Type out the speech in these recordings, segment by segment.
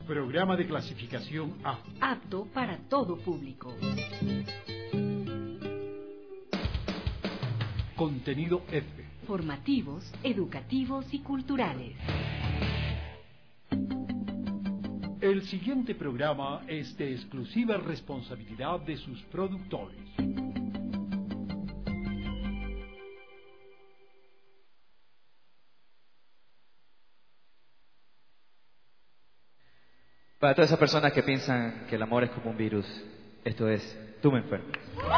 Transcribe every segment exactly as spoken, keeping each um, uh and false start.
Programa de clasificación A. Apto para todo público. Contenido F. Formativos, educativos y culturales. El siguiente programa es de exclusiva responsabilidad de sus productores. Para todas esas personas que piensan que el amor es como un virus, esto es Tú me enfermas.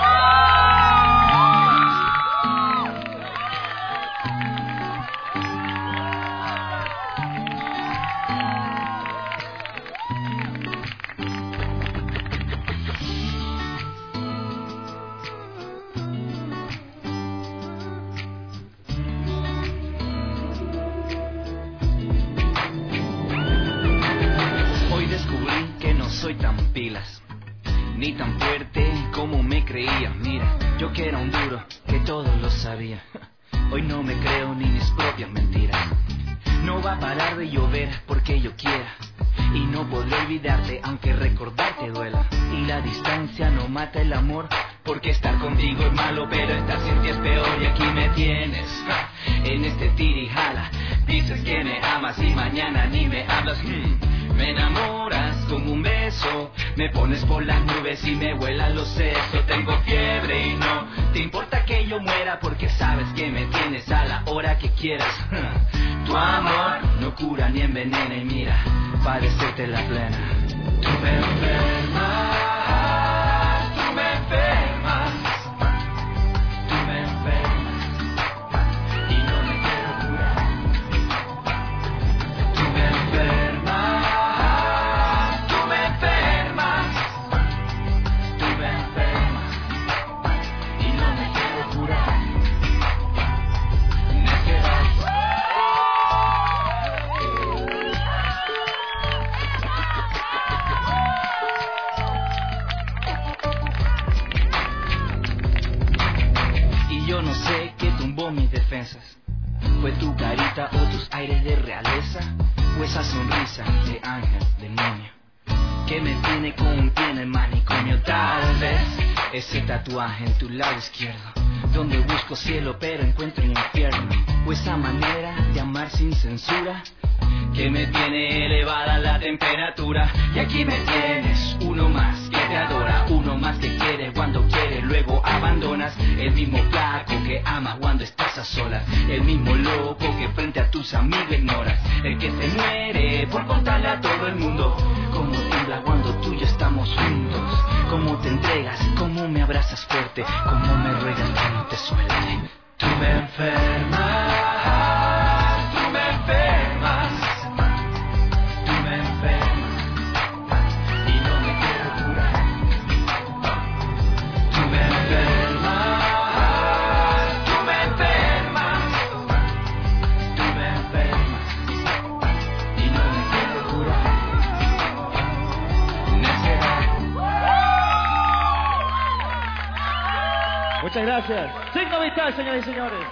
Soy tan pilas, ni tan fuerte como me creía. Mira, yo que era un duro, que todo lo sabía. Hoy no me creo ni mis propias mentiras. No va a parar de llover porque yo quiera, y no podré olvidarte aunque recordarte duela. Y la distancia no mata el amor, porque estar contigo es malo, pero estar sin ti es peor. Y aquí me tienes, en este tirijala. Dices que me amas y mañana ni me hablas. hmm. Me enamoras como un beso, me pones por las nubes y me vuelan los sesos. Tengo fiebre y no te importa que yo muera, porque sabes que me tienes a la hora que quieras. Tu amor no cura ni envenena, y mira, padecerte la plena. Tú me enfermas, tú me enfermas, tú me enfermas, y no me quiero curar. Tú me enfermas, mis defensas. Fue tu carita o tus aires de realeza, o esa sonrisa de ángel, de niño, que me tiene como un pie en el manicomio. Tal vez ese tatuaje en tu lado izquierdo, donde busco cielo pero encuentro un infierno, o esa manera de amar sin censura, que me tiene elevada la temperatura. Y aquí me tienes, uno más que te adora, uno más que quiere cuando quiere, luego abandonas. El mismo flaco que amas cuando estás a solas, el mismo loco que frente a tus amigos ignoras, el que se muere por contarle a todo el mundo cómo tiembla cuando tú y yo estamos juntos, cómo te entregas, cómo me abrazas fuerte, cómo me ruegas que no te suelte. Tú me enfermas, tú me enfermas, tú me enfermas, y no me quiero curar. Tú me enfermas, tú me enfermas, tú me enfermas, y no me quiero curar. Necedad. Muchas gracias. Cinco vital, señores y señores.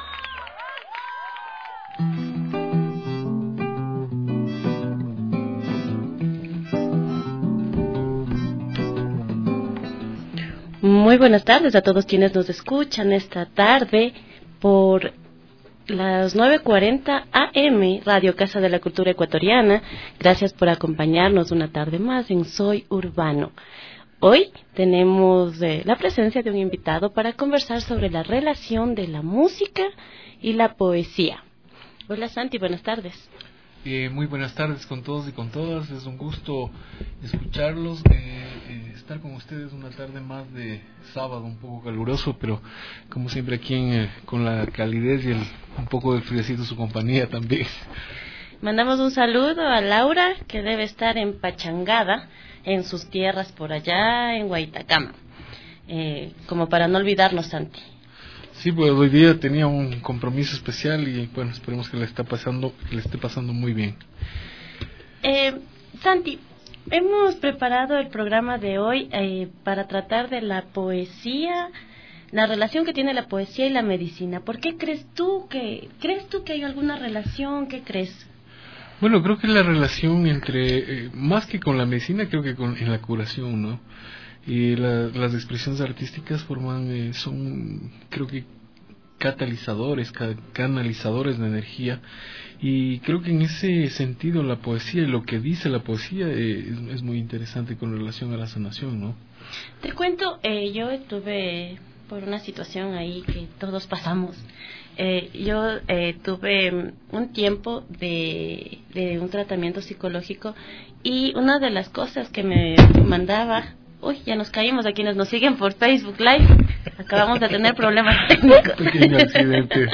Muy buenas tardes a todos quienes nos escuchan esta tarde por las nueve cuarenta A M, Radio Casa de la Cultura Ecuatoriana. Gracias por acompañarnos una tarde más en Soy Urbano. Hoy tenemos eh, la presencia de un invitado para conversar sobre la relación de la música y la poesía. Hola Santi, buenas tardes. Eh, muy buenas tardes con todos y con todas. Es un gusto escucharlos, eh, eh, estar con ustedes una tarde más de sábado, un poco caluroso, pero como siempre aquí en, eh, con la calidez y el, un poco de friecito su compañía también. Mandamos un saludo a Laura, que debe estar empachangada en sus tierras por allá en Guaitacama, eh, como para no olvidarnos, Santi. Sí, pues hoy día tenía un compromiso especial y bueno, esperemos que le está pasando, que le esté pasando muy bien. Eh, Santi, hemos preparado el programa de hoy eh, para tratar de la poesía, la relación que tiene la poesía y la medicina. ¿Por qué crees tú que crees tú que hay alguna relación? ¿Qué crees? Bueno, creo que la relación entre, eh, más que con la medicina, creo que con en la curación, ¿no? Y la, las expresiones artísticas forman, eh, son, creo que catalizadores, ca- canalizadores de energía, y creo que en ese sentido la poesía y lo que dice la poesía eh, es, es muy interesante con relación a la sanación, ¿no? Te cuento, eh, yo estuve por una situación ahí que todos pasamos. Eh, yo eh, tuve un tiempo de, de un tratamiento psicológico, y una de las cosas que me mandaba... Uy, ya nos caímos a quienes nos siguen por Facebook Live. Acabamos de tener problemas técnicos. Pequeño accidente.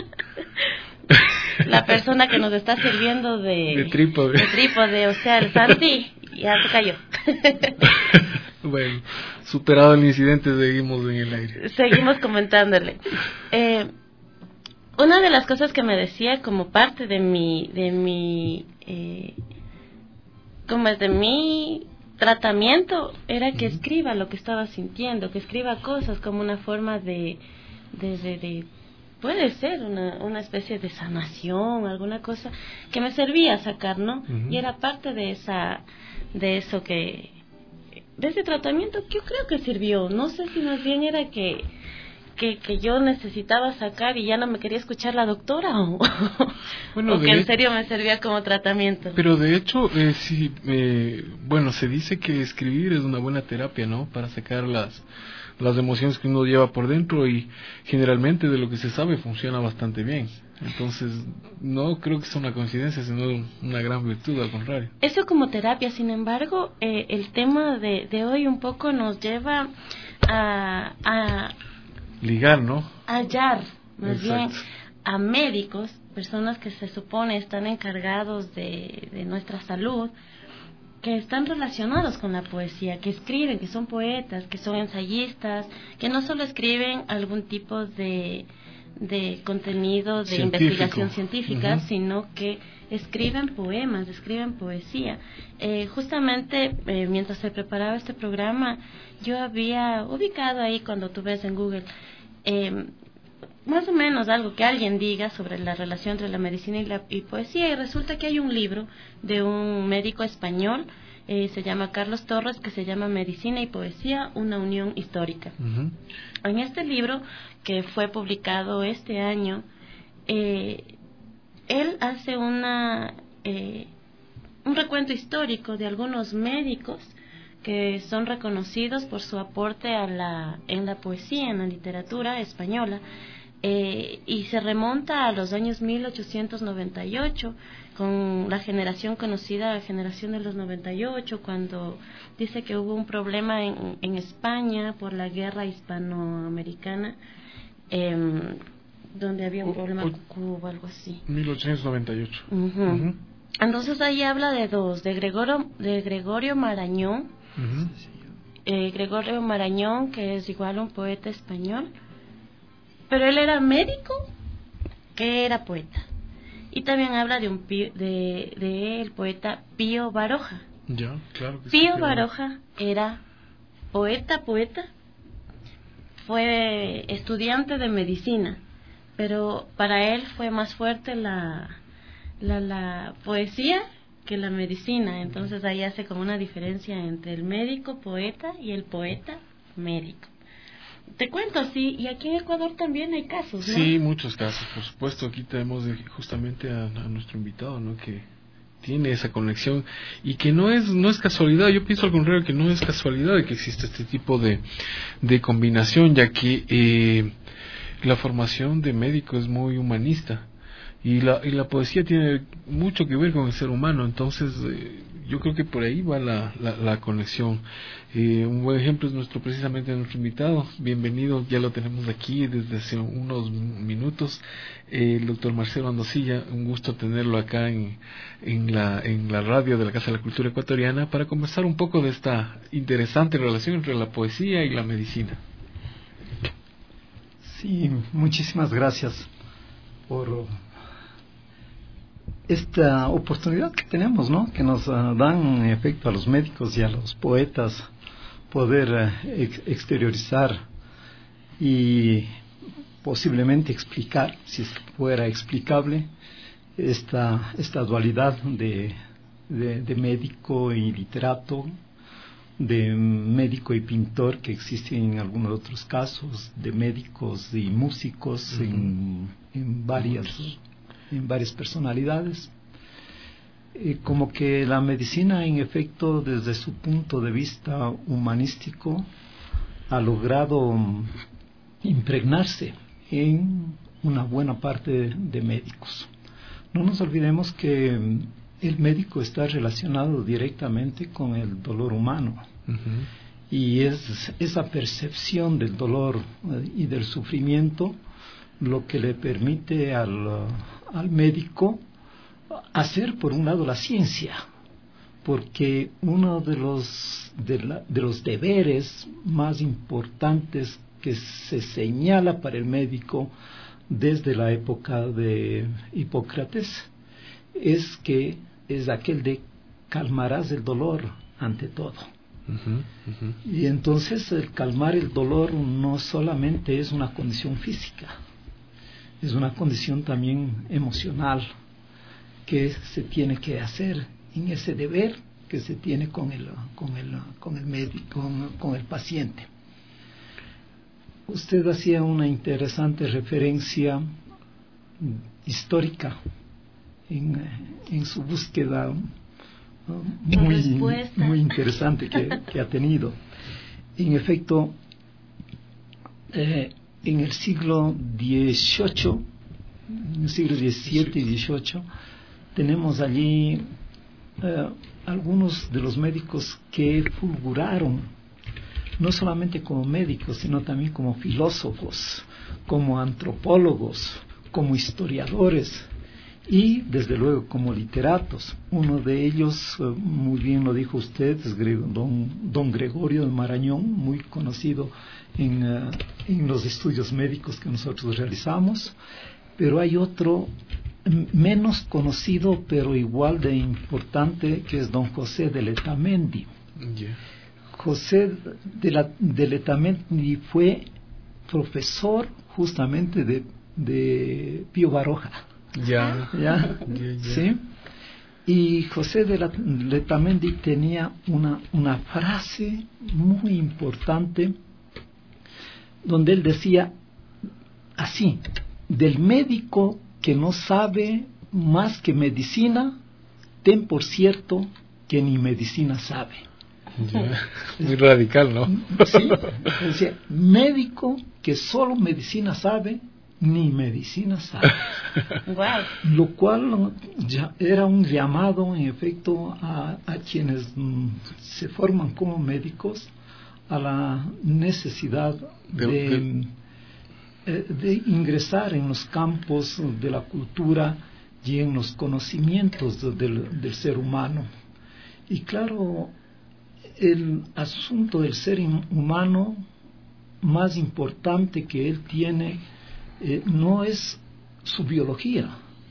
La persona que nos está sirviendo de, de trípode. de trípode, o sea, el Santi, ya se cayó. Bueno, superado el incidente, seguimos en el aire. Seguimos comentándole. Eh, una de las cosas que me decía como parte de mi, de mi, eh, como es de mi tratamiento, era que escriba lo que estaba sintiendo, que escriba cosas como una forma de, de, de, de puede ser una, una especie de sanación, alguna cosa que me servía a sacar, ¿no? Uh-huh. Y era parte de esa, de eso que, de ese tratamiento que yo creo que sirvió. No sé si más bien era que que, que yo necesitaba sacar y ya no me quería escuchar la doctora, o, bueno, o que en serio me servía como tratamiento. Pero de hecho, eh, sí, eh, bueno, se dice que escribir es una buena terapia, ¿no? Para sacar las, las emociones que uno lleva por dentro, y generalmente de lo que se sabe funciona bastante bien. Entonces, no creo que sea una coincidencia, sino una gran virtud, al contrario. Eso como terapia. Sin embargo, eh, el tema de, de hoy un poco nos lleva a... a ligar, ¿no? hallar, más Exacto. bien, a médicos, personas que se supone están encargados de, de nuestra salud, que están relacionados con la poesía, que escriben, que son poetas, que son ensayistas, que no solo escriben algún tipo de, de contenido de Científico. investigación científica, Uh-huh. sino que escriben poemas, escriben poesía. Eh, justamente eh, mientras se preparaba este programa, yo había ubicado ahí, cuando tú ves en Google, eh, más o menos algo que alguien diga sobre la relación entre la medicina y la y poesía, y resulta que hay un libro de un médico español, eh, se llama Carlos Torres, que se llama Medicina y Poesía, una unión histórica. Uh-huh. En este libro, que fue publicado este año, eh, él hace una eh, un recuento histórico de algunos médicos que son reconocidos por su aporte a la en la poesía, en la literatura española, eh, y se remonta a los años mil ochocientos noventa y ocho, con la generación conocida, la generación de los noventa y ocho, cuando dice que hubo un problema en, en España por la guerra hispanoamericana, eh, donde había un problema con Cuba, algo así. mil ochocientos noventa y ocho. Uh-huh. Uh-huh. Entonces ahí habla de dos, de Gregorio, de Gregorio Marañón, uh-huh. eh, Gregorio Marañón, que es igual un poeta español, pero él era médico que era poeta. Y también habla de un pío, de, de el poeta Pío Baroja. Ya, claro que Pío sí, Baroja era poeta, poeta, fue estudiante de medicina, pero para él fue más fuerte la, la, la poesía que la medicina. Entonces ahí hace como una diferencia entre el médico poeta y el poeta médico. Te cuento, sí, y aquí en Ecuador también hay casos, ¿no? Sí, muchos casos, por supuesto. Aquí tenemos justamente a, a nuestro invitado, ¿no? Que tiene esa conexión y que no es no es casualidad. Yo pienso al contrario, que no es casualidad de que exista este tipo de, de combinación, ya que eh, la formación de médico es muy humanista y la, y la poesía tiene mucho que ver con el ser humano. Entonces eh, yo creo que por ahí va la, la, la conexión. Eh, un buen ejemplo es nuestro precisamente nuestro invitado. Bienvenido, ya lo tenemos aquí desde hace unos minutos, eh, el doctor Marcelo Andosilla. Un gusto tenerlo acá en, en, la, en la radio de la Casa de la Cultura Ecuatoriana para conversar un poco de esta interesante relación entre la poesía y la medicina. Sí, muchísimas gracias por esta oportunidad que tenemos, ¿no? Que nos uh, dan en efecto a los médicos y a los poetas poder uh, ex- exteriorizar y posiblemente explicar, si es que fuera explicable, esta, esta dualidad de, de, de médico y literato, de médico y pintor que existe en algunos otros casos, de médicos y músicos uh-huh. en, en, varias, en varias personalidades. Eh, como que la medicina, en efecto, desde su punto de vista humanístico, ha logrado impregnarse en una buena parte de, de médicos. No nos olvidemos que el médico está relacionado directamente con el dolor humano. Uh-huh. Y es esa percepción del dolor eh, y del sufrimiento lo que le permite al, al médico hacer, por un lado, la ciencia, porque uno de los, de, la, de los deberes más importantes que se señala para el médico desde la época de Hipócrates es que es aquel de calmarás el dolor ante todo. Uh-huh, uh-huh. Y entonces el calmar el dolor no solamente es una condición física, es una condición también emocional que se tiene que hacer en ese deber que se tiene con el, con el, con el médico, con, con el paciente. Usted hacía una interesante referencia histórica en, en su búsqueda muy, muy interesante que, que ha tenido. En efecto, eh, en el siglo dieciocho, en el siglo diecisiete y dieciocho, tenemos allí eh, algunos de los médicos que fulguraron, no solamente como médicos, sino también como filósofos, como antropólogos, como historiadores y desde luego como literatos. Uno de ellos, eh, muy bien lo dijo usted, es don, don Gregorio de Marañón, muy conocido en, uh, en los estudios médicos que nosotros realizamos, pero hay otro menos conocido pero igual de importante, que es don José de Letamendi. Yeah. José de, la, de Letamendi fue profesor justamente de, de Pío Baroja. Ya. ¿Ya? Yeah, yeah. ¿Sí? Y José de la, Letamendi tenía una, una frase muy importante donde él decía así: del médico que no sabe más que medicina, ten por cierto que ni medicina sabe. Yeah. Muy radical, ¿no? Sí, decía, médico que solo medicina sabe, ni medicina sabe. Wow. Lo cual ya era un llamado, en efecto, a, a quienes mm, se forman como médicos a la necesidad de... de, de de ingresar en los campos de la cultura y en los conocimientos del, del ser humano. Y claro, el asunto del ser humano más importante que él tiene eh, no es su biología,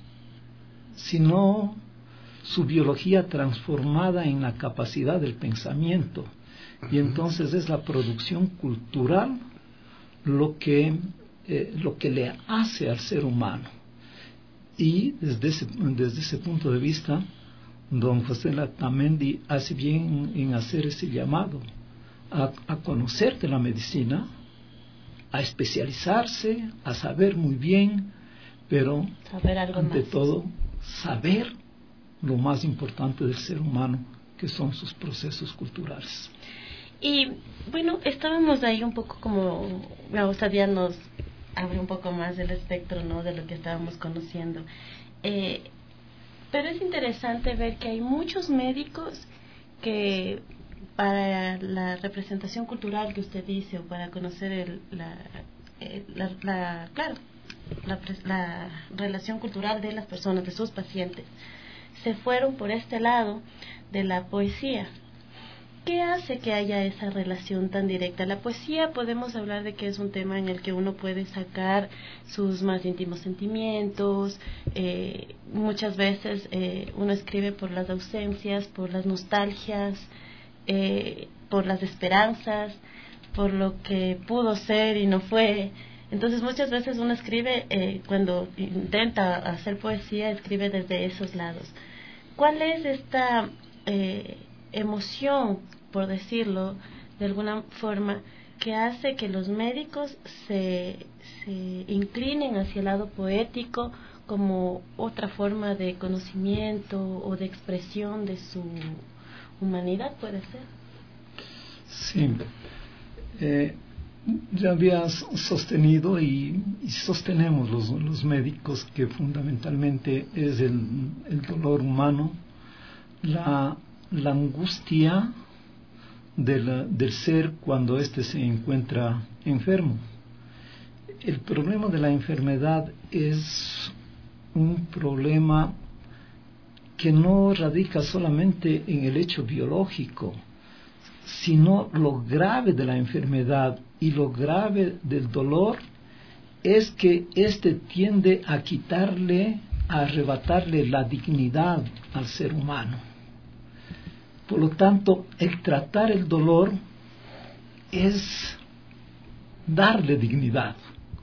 sino su biología transformada en la capacidad del pensamiento. Y entonces es la producción cultural lo que Eh, lo que le hace al ser humano. Y desde ese, desde ese punto de vista, don José Letamendi hace bien en hacer ese llamado a, a conocer de la medicina, a especializarse, a saber muy bien, pero saber algo ante más. todo saber lo más importante del ser humano, que son sus procesos culturales. Y bueno, estábamos ahí un poco como, me gustaría nos abre un poco más el espectro, ¿no?, de lo que estábamos conociendo. Eh, pero es interesante ver que hay muchos médicos que para la representación cultural que usted dice, o para conocer el, la, el, la, la, claro, la, la relación cultural de las personas, de sus pacientes, se fueron por este lado de la poesía. ¿Qué hace que haya esa relación tan directa? La poesía, podemos hablar de que es un tema en el que uno puede sacar sus más íntimos sentimientos. Eh, muchas veces eh, uno escribe por las ausencias, por las nostalgias, eh, por las esperanzas, por lo que pudo ser y no fue. Entonces muchas veces uno escribe, eh, cuando intenta hacer poesía, escribe desde esos lados. ¿Cuál es esta eh, emoción, por decirlo de alguna forma, que hace que los médicos se, se inclinen hacia el lado poético como otra forma de conocimiento o de expresión de su humanidad, puede ser? Sí. Eh, ya habías sostenido y, y sostenemos los, los médicos que fundamentalmente es el, el dolor humano, la, la angustia del, del ser cuando éste se encuentra enfermo. El problema de la enfermedad es un problema que no radica solamente en el hecho biológico, sino lo grave de la enfermedad y lo grave del dolor es que éste tiende a quitarle, a arrebatarle la dignidad al ser humano. Por lo tanto, el tratar el dolor es darle dignidad.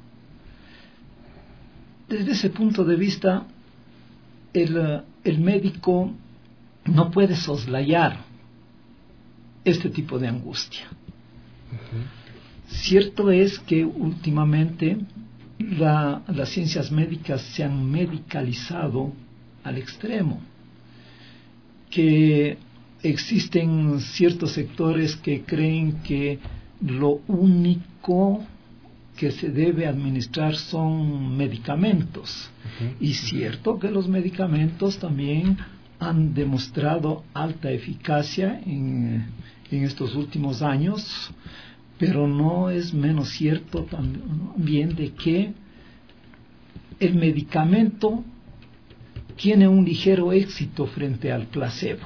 Desde ese punto de vista, el, el médico no puede soslayar este tipo de angustia. Uh-huh. Cierto es que últimamente la, las ciencias médicas se han medicalizado al extremo, que existen ciertos sectores que creen que lo único que se debe administrar son medicamentos. Uh-huh. Y cierto que los medicamentos también han demostrado alta eficacia en, en estos últimos años, pero no es menos cierto también de que el medicamento tiene un ligero éxito frente al placebo.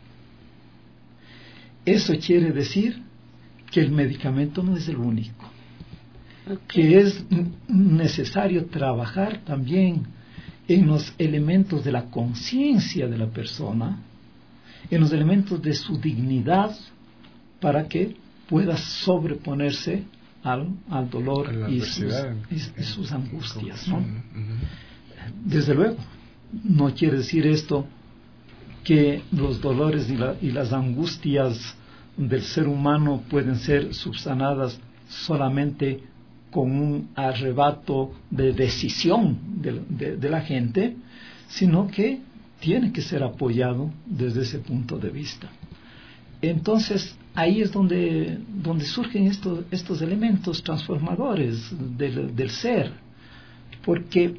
Eso quiere decir que el medicamento no es el único, okay. que es necesario trabajar también en los elementos de la conciencia de la persona, en los elementos de su dignidad, para que pueda sobreponerse al, al dolor y sus, y, y sus angustias, ¿no? Desde luego, no quiere decir esto que los dolores y, la, y las angustias del ser humano pueden ser subsanadas solamente con un arrebato de decisión de, de, de la gente, sino que tiene que ser apoyado desde ese punto de vista. Entonces, ahí es donde, donde surgen estos, estos elementos transformadores del, del ser, porque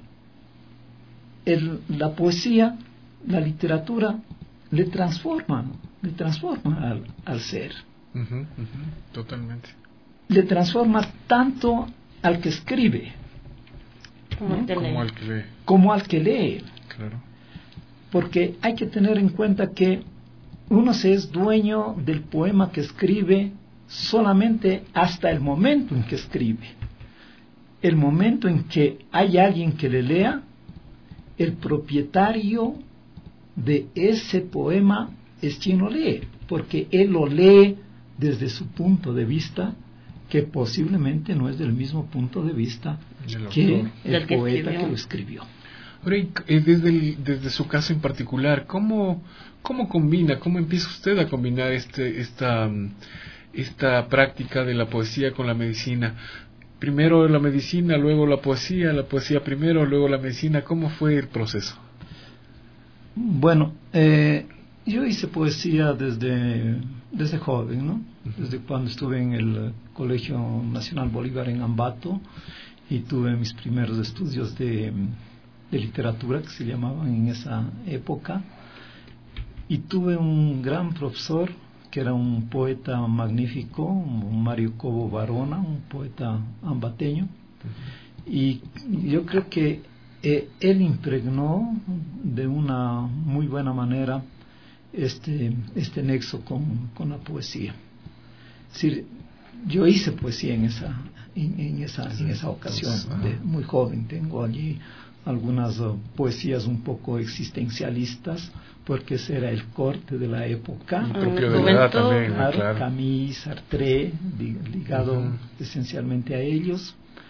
el, la poesía, la literatura, le transforma, le transforma al, al ser. Uh-huh, uh-huh, totalmente. Le transforma tanto al que escribe, como, ¿no? como al que lee. Como al que lee. Claro. Porque hay que tener en cuenta que uno se es dueño del poema que escribe solamente hasta el momento en que escribe. El momento en que hay alguien que le lea, el propietario de ese poema es quien lo lee, porque él lo lee desde su punto de vista, que posiblemente no es del mismo punto de vista el que el que poeta escribió. que lo escribió. Ahora, desde, el, desde su caso en particular, ¿cómo, cómo combina, cómo empieza usted a combinar este, esta, esta práctica de la poesía con la medicina? Primero la medicina, luego la poesía, la poesía primero, luego la medicina. ¿Cómo fue el proceso? Bueno, eh, yo hice poesía desde, desde joven, ¿no? Desde cuando estuve en el Colegio Nacional Bolívar en Ambato y tuve mis primeros estudios de, de literatura, que se llamaban en esa época, y tuve un gran profesor que era un poeta magnífico, Mario Cobo Barona, un poeta ambateño, y yo creo que eh, él impregnó de una muy buena manera este, este nexo con, con la poesía. Es decir, yo hice poesía en esa, en, en esa, en esa ocasión, de, muy joven. Tengo allí algunas uh, poesías un poco existencialistas, porque ese era el corte de la época. Y propio de la edad también, claro, claro. Camus, Sartre, ligado uh-huh. esencialmente a ellos.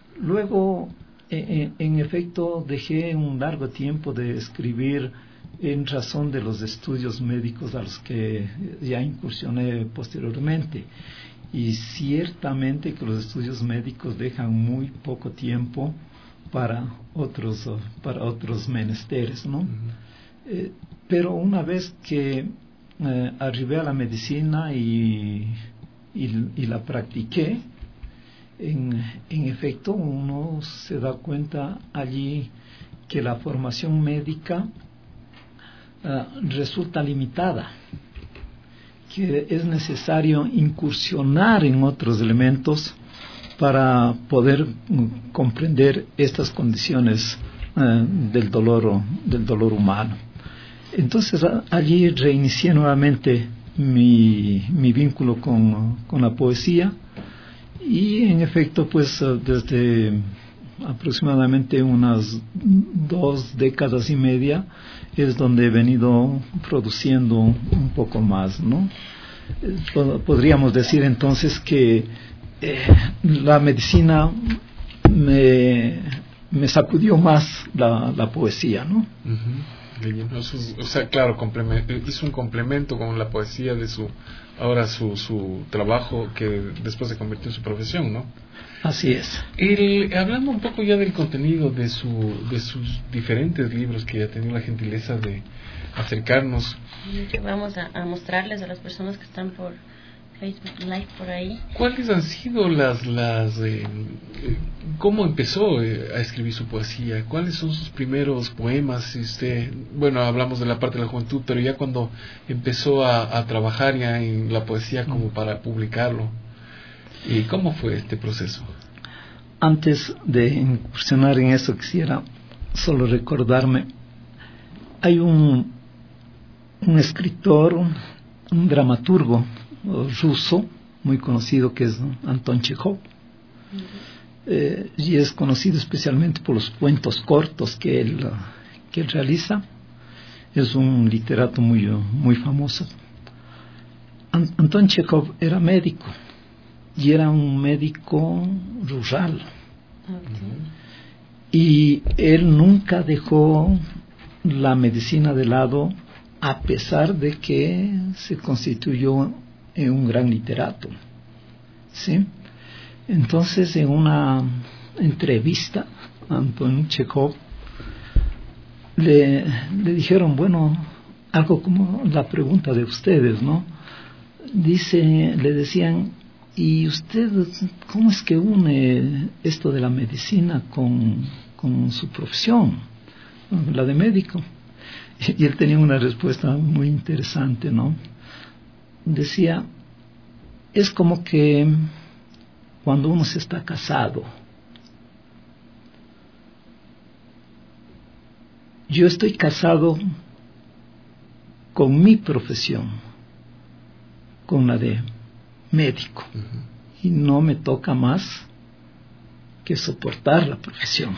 Luego, en, en efecto, dejé un largo tiempo de escribir en razón de los estudios médicos a los que ya incursioné posteriormente. Y ciertamente que los estudios médicos dejan muy poco tiempo para otros, para otros menesteres, ¿no? Uh-huh. Eh, pero una vez que eh, arribé a la medicina y, y, y la practiqué, en, en efecto uno se da cuenta allí que la formación médica uh, resulta limitada, que es necesario incursionar en otros elementos para poder mm, comprender estas condiciones uh, del dolor del dolor humano. Entonces a, allí reinicié nuevamente mi, mi vínculo con, con la poesía, y en efecto pues uh, desde aproximadamente unas dos décadas y media es donde he venido produciendo un poco más, ¿no? Podríamos decir entonces que eh, la medicina me, me sacudió más la, la poesía, ¿no? Uh-huh. Su, o sea, claro, hizo un complemento con la poesía de su, ahora su, su trabajo, que después se convirtió en su profesión, ¿no? Así es. El, hablando un poco ya del contenido de su de sus diferentes libros, que ya ha tenido la gentileza de acercarnos. Que vamos a, a mostrarles a las personas que están por Facebook Live por ahí. ¿Cuáles han sido las las eh, cómo empezó eh, a escribir su poesía? ¿Cuáles son sus primeros poemas? Si usted, bueno, hablamos de la parte de la juventud, pero ya cuando empezó a, a trabajar ya en la poesía como para publicarlo. ¿Y cómo fue este proceso? Antes de incursionar en eso, quisiera solo recordarme, hay un, un escritor, un, un dramaturgo ruso muy conocido, que es Anton Chekhov, uh-huh. eh, y es conocido especialmente por los cuentos cortos que él, que él realiza. Es un literato muy, muy famoso. An- Anton Chekhov era médico, y era un médico rural. Okay. Y él nunca dejó la medicina de lado, a pesar de que se constituyó en un gran literato, ¿sí? Entonces, en una entrevista a Anton Chekhov le, le dijeron, bueno, algo como la pregunta de ustedes, ¿no? Dice, le decían, ¿y usted cómo es que une esto de la medicina con, con su profesión, la de médico? Y él tenía una respuesta muy interesante, ¿no? Decía, es como que cuando uno se está casado, yo estoy casado con mi profesión, con la de médico, uh-huh. y no me toca más que soportar la profesión,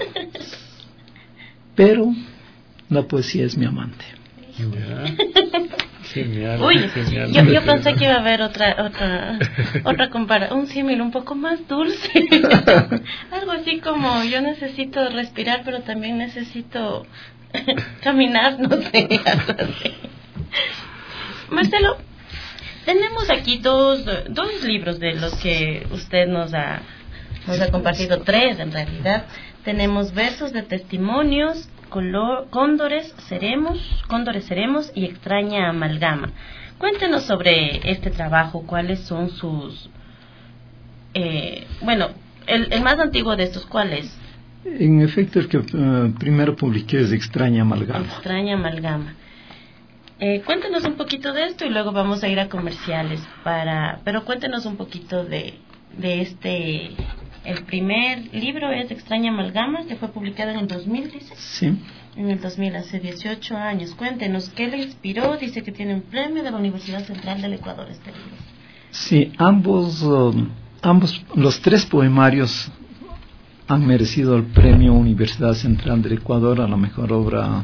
pero la poesía es mi amante. Yeah. Genial, Uy, genial. Yo, yo pensé que iba a haber otra otra otra comparación, un símil un poco más dulce, algo así como yo necesito respirar, pero también necesito caminar, no sé, algo así. Marcelo, tenemos aquí dos dos libros de los que usted nos ha nos ha compartido, tres en realidad. Tenemos Versos de Testimonios, Color, Cóndores Seremos, Cóndores Seremos y Extraña Amalgama. Cuéntenos sobre este trabajo, cuáles son sus... Eh, bueno, el, el más antiguo de estos, ¿cuál es? En efecto, el que uh, primero publiqué es Extraña Amalgama. Extraña Amalgama. Eh, cuéntenos un poquito de esto y luego vamos a ir a comerciales. para Pero cuéntenos un poquito de, de este... El primer libro es Extraña Amalgama, que fue publicado en el dos mil, dice. Sí. En el dos mil, hace dieciocho años. Cuéntenos, ¿qué le inspiró? Dice que tiene un premio de la Universidad Central del Ecuador este libro. Sí, ambos, um, ambos, los tres poemarios han merecido el premio Universidad Central del Ecuador a la mejor obra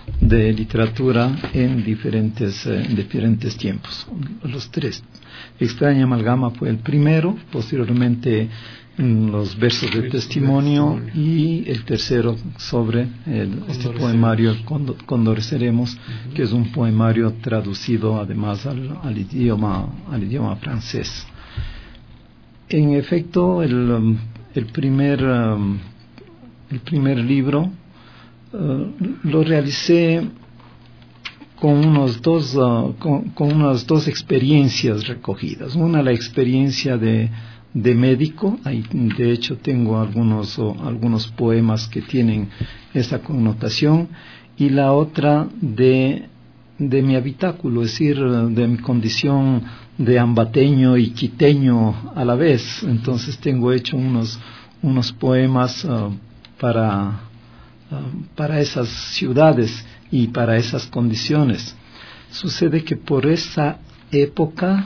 de literatura en diferentes, eh, diferentes tiempos. Los tres. Extraña Amalgama fue el primero, posteriormente los versos de testimonio, y el tercero sobre el, este poemario Condoreceremos, uh-huh. que es un poemario traducido además al, al idioma al idioma francés. En efecto, el, el primer um, el primer libro uh, lo realicé con unos dos uh, con, con unas dos experiencias recogidas. Una, la experiencia de de médico. Ahí, de hecho, tengo algunos o, algunos poemas que tienen esa connotación, y la otra de de mi habitáculo, es decir, de mi condición de ambateño y quiteño a la vez. Entonces tengo hecho unos unos poemas uh, para uh, para esas ciudades y para esas condiciones. Sucede que por esa época,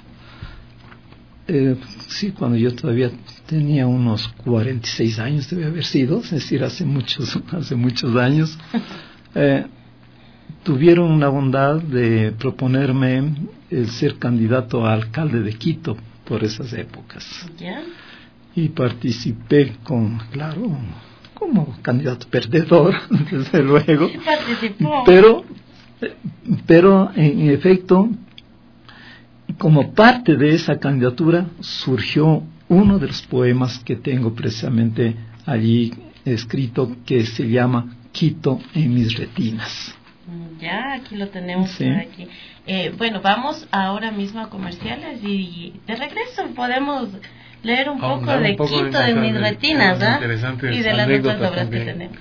Eh, sí, cuando yo todavía tenía unos cuarenta y seis años debe haber sido, es decir, hace muchos, hace muchos años, eh, tuvieron la bondad de proponerme el ser candidato a alcalde de Quito por esas épocas. ¿Ya? Y participé con, claro, como candidato perdedor, desde luego. Participó. Pero, pero en efecto, como parte de esa candidatura surgió uno de los poemas que tengo precisamente allí escrito, que se llama Quito en mis retinas. Ya, aquí lo tenemos. Sí. Por aquí. Eh, bueno, vamos ahora mismo a comerciales y de regreso podemos leer un poco Ahondar de un poco Quito de, en mis de, retinas, de, ¿ah? interesantes Y de las anécdotas otras obras también que tenemos.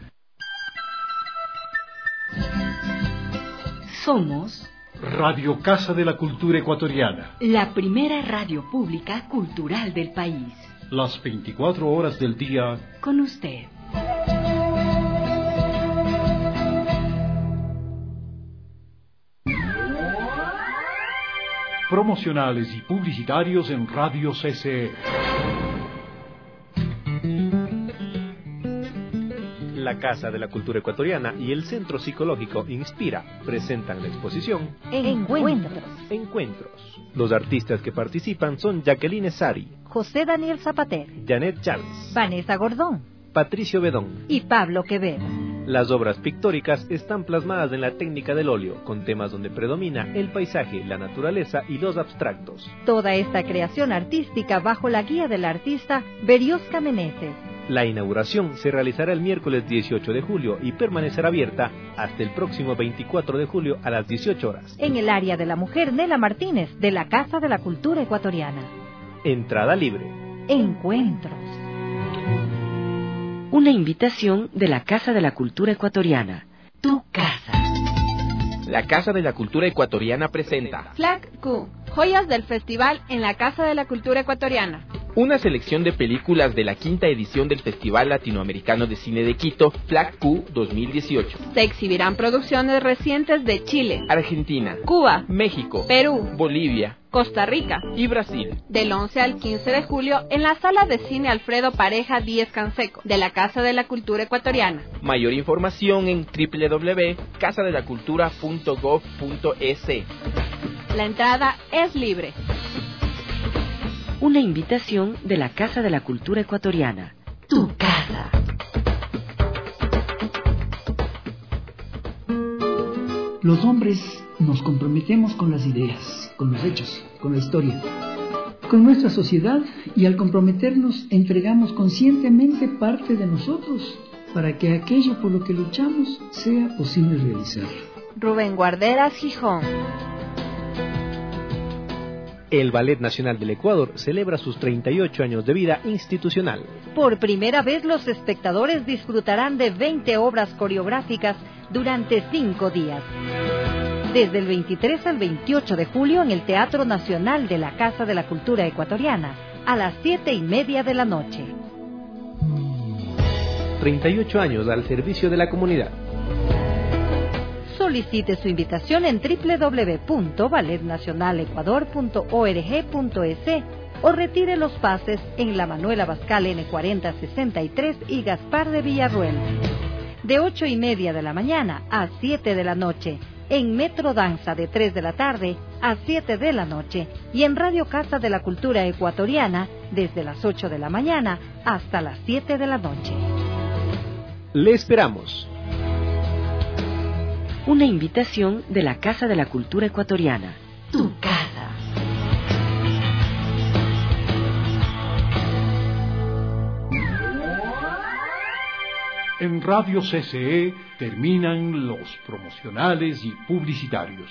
Somos Radio Casa de la Cultura Ecuatoriana. la primera radio pública cultural del país. Las veinticuatro horas del día. Con usted. Promocionales y publicitarios en Radio C C E. La Casa de la Cultura Ecuatoriana y el Centro Psicológico Inspira presentan la exposición Encuentros. Encuentros. Los artistas que participan son Jacqueline Sari, José Daniel Zapater, Janet Chávez, Vanessa Gordón Patricio Bedón. y Pablo Quevedo. Las obras pictóricas están plasmadas en la técnica del óleo, con temas donde predomina el paisaje, la naturaleza y los abstractos. Toda esta creación artística bajo la guía del artista Berioska Meneses. La inauguración se realizará el miércoles dieciocho de julio y permanecerá abierta hasta el próximo veinticuatro de julio a las dieciocho horas. En el área de la mujer Nela Martínez, de la Casa de la Cultura Ecuatoriana. Entrada libre. Encuentros. Una invitación de la Casa de la Cultura Ecuatoriana. Tu casa. La Casa de la Cultura Ecuatoriana presenta Flag Q, joyas del festival en la Casa de la Cultura Ecuatoriana. una selección de películas de la quinta edición del Festival Latinoamericano de Cine de Quito, Flag Q dos mil dieciocho. Se exhibirán producciones recientes de Chile, Argentina, Cuba, México, Perú, Bolivia, Costa Rica y Brasil. Del once al quince de julio en la Sala de Cine Alfredo Pareja Díez Canseco, de la Casa de la Cultura Ecuatoriana. Mayor información en doble u doble u doble u punto casa de la cultura punto gov punto es. La entrada es libre. Una invitación de la Casa de la Cultura Ecuatoriana. Tu casa. Los hombres nos comprometemos con las ideas, con los hechos, con la historia, con nuestra sociedad, y al comprometernos entregamos conscientemente parte de nosotros para que aquello por lo que luchamos sea posible realizarlo. Rubén Guarderas Gijón. El Ballet Nacional del Ecuador celebra sus treinta y ocho años de vida institucional. Por primera vez los espectadores disfrutarán de veinte obras coreográficas durante cinco días. Desde el veintitrés al veintiocho de julio en el Teatro Nacional de la Casa de la Cultura Ecuatoriana, a las siete y media de la noche. treinta y ocho años al servicio de la comunidad. Solicite su invitación en doble u doble u doble u punto ballet nacional ecuador punto org punto es o retire los pases en la Manuel Abascal N cuarenta sesenta y tres y Gaspar de Villarruel. de ocho y media de la mañana a siete de la noche, en Metro Danza de tres de la tarde a siete de la noche y en Radio Casa de la Cultura Ecuatoriana desde las ocho de la mañana hasta las siete de la noche. Le esperamos. Una invitación de la Casa de la Cultura Ecuatoriana. Tu casa. En Radio C C E terminan los promocionales y publicitarios.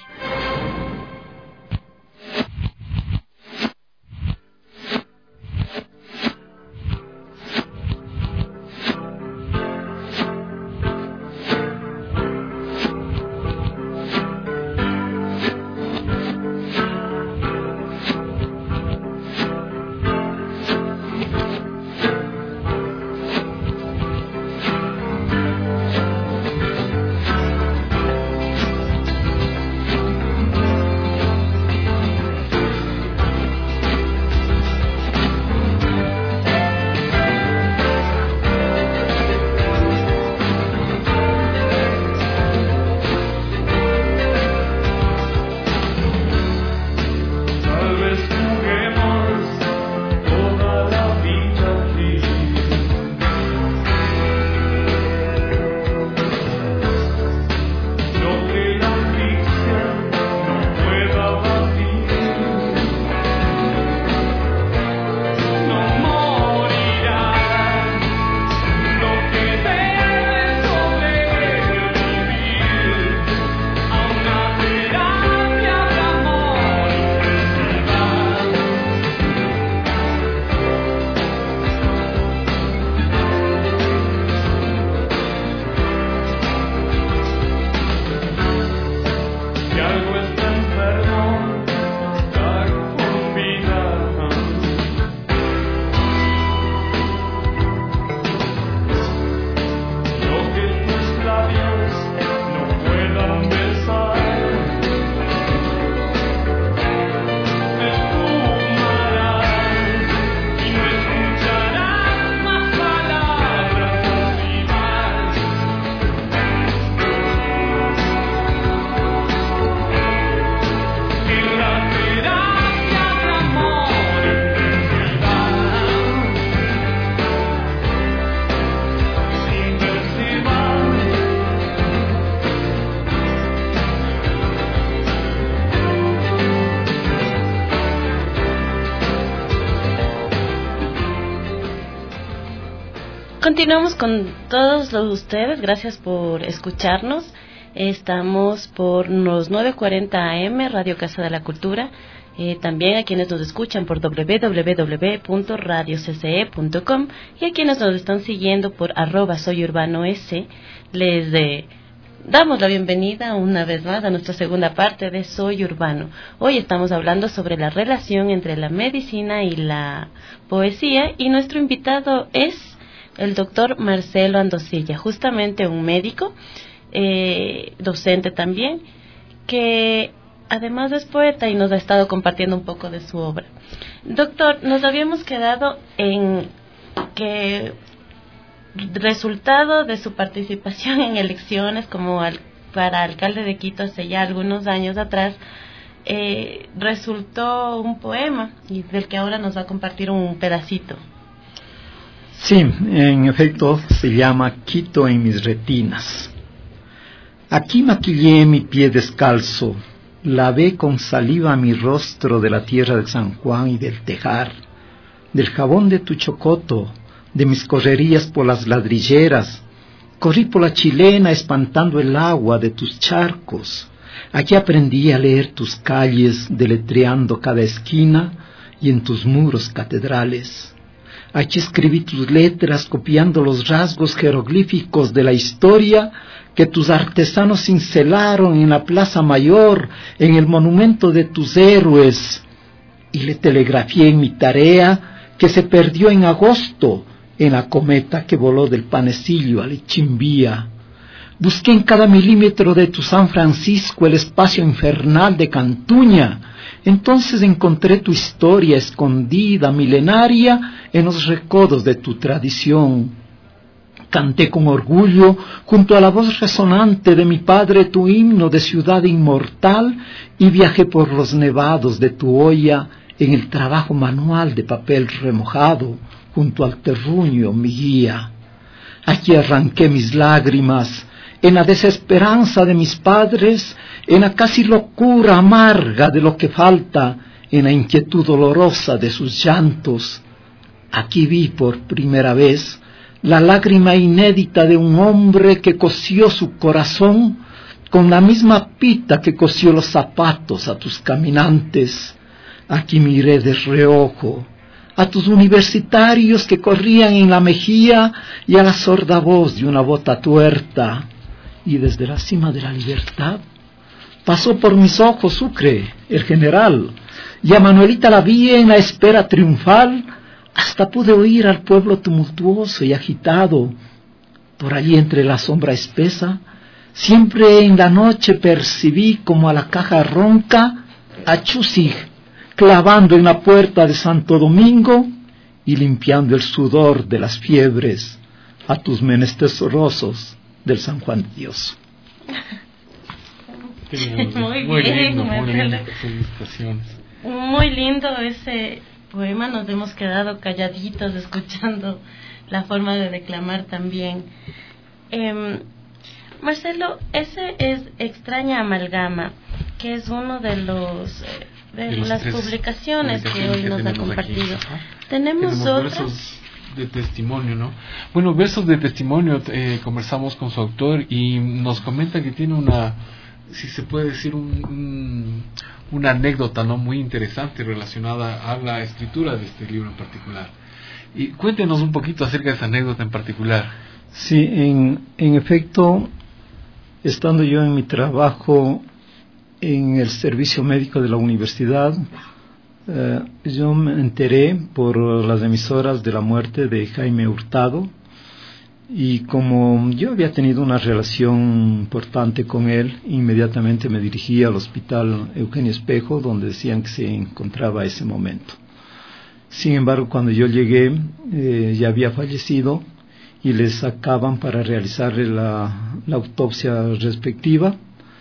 Continuamos con todos los ustedes, gracias por escucharnos. Estamos por los nueve cuarenta A M, Radio Casa de la Cultura. Eh, también a quienes nos escuchan por doble u doble u doble u punto radio c c e punto com y a quienes nos están siguiendo por arroba soy urbano s, les eh, damos la bienvenida una vez más a nuestra segunda parte de Soy Urbano. Hoy estamos hablando sobre la relación entre la medicina y la poesía y nuestro invitado es el doctor Marcelo Andosilla, justamente un médico, eh, docente también, que además es poeta y nos ha estado compartiendo un poco de su obra. Doctor, nos habíamos quedado en que resultado de su participación en elecciones como al, para alcalde de Quito hace ya algunos años atrás, eh, resultó un poema y del que ahora nos va a compartir un pedacito. Sí, en efecto se llama Quito en mis retinas. Aquí maquillé mi pie descalzo, lavé con saliva mi rostro de la tierra de San Juan y del Tejar, del jabón de tu chocoto, de mis correrías por las ladrilleras. Corrí por la chilena espantando el agua de tus charcos. Aquí aprendí a leer tus calles, deletreando cada esquina y en tus muros catedrales. Aquí escribí tus letras copiando los rasgos jeroglíficos de la historia que tus artesanos cincelaron en la Plaza Mayor, en el monumento de tus héroes. Y le telegrafié en mi tarea que se perdió en agosto en la cometa que voló del Panecillo a Lechimbía. Busqué en cada milímetro de tu San Francisco el espacio infernal de Cantuña. Entonces encontré tu historia escondida, milenaria, en los recodos de tu tradición. canté con orgullo junto a la voz resonante de mi padre tu himno de ciudad inmortal y viajé por los nevados de tu olla en el trabajo manual de papel remojado junto al terruño mi guía. Aquí arranqué mis lágrimas en la desesperanza de mis padres, en la casi locura amarga de lo que falta, en la inquietud dolorosa de sus llantos. Aquí vi por primera vez la lágrima inédita de un hombre que cosió su corazón con la misma pita que cosió los zapatos a tus caminantes. Aquí miré de reojo a tus universitarios que corrían en la mejilla y a la sorda voz de una bota tuerta. Y desde la cima de la libertad pasó por mis ojos Sucre, el general, y a Manuelita la vi en la espera triunfal. Hasta pude oír al pueblo tumultuoso y agitado. Por allí entre la sombra espesa, siempre en la noche percibí como a la caja ronca a Chusig, clavando en la puerta de Santo Domingo y limpiando el sudor de las fiebres a tus menesterosos del San Juan de Dios. Muy, muy bien, lindo, muy lindo. Felicitaciones. Muy lindo ese poema, nos hemos quedado calladitos escuchando la forma de declamar también. Eh, Marcelo, ese es Extraña Amalgama, que es uno de los eh, de, de los las publicaciones, publicaciones que hoy que nos ha compartido. Tenemos, tenemos otras versos de testimonio, ¿no? Bueno, versos de testimonio, eh, conversamos con su autor y nos comenta que tiene una, si se puede decir, un, un, una anécdota, ¿no?, muy interesante relacionada a la escritura de este libro en particular. Y cuéntenos un poquito acerca de esa anécdota en particular. Sí, en, en efecto, estando yo en mi trabajo en el servicio médico de la universidad, eh, yo me enteré por las emisoras de la muerte de Jaime Hurtado, y como yo había tenido una relación importante con él, inmediatamente me dirigí al hospital Eugenio Espejo, donde decían que se encontraba a ese momento. Sin embargo, cuando yo llegué, eh, ya había fallecido y le sacaban para realizarle la, la autopsia respectiva,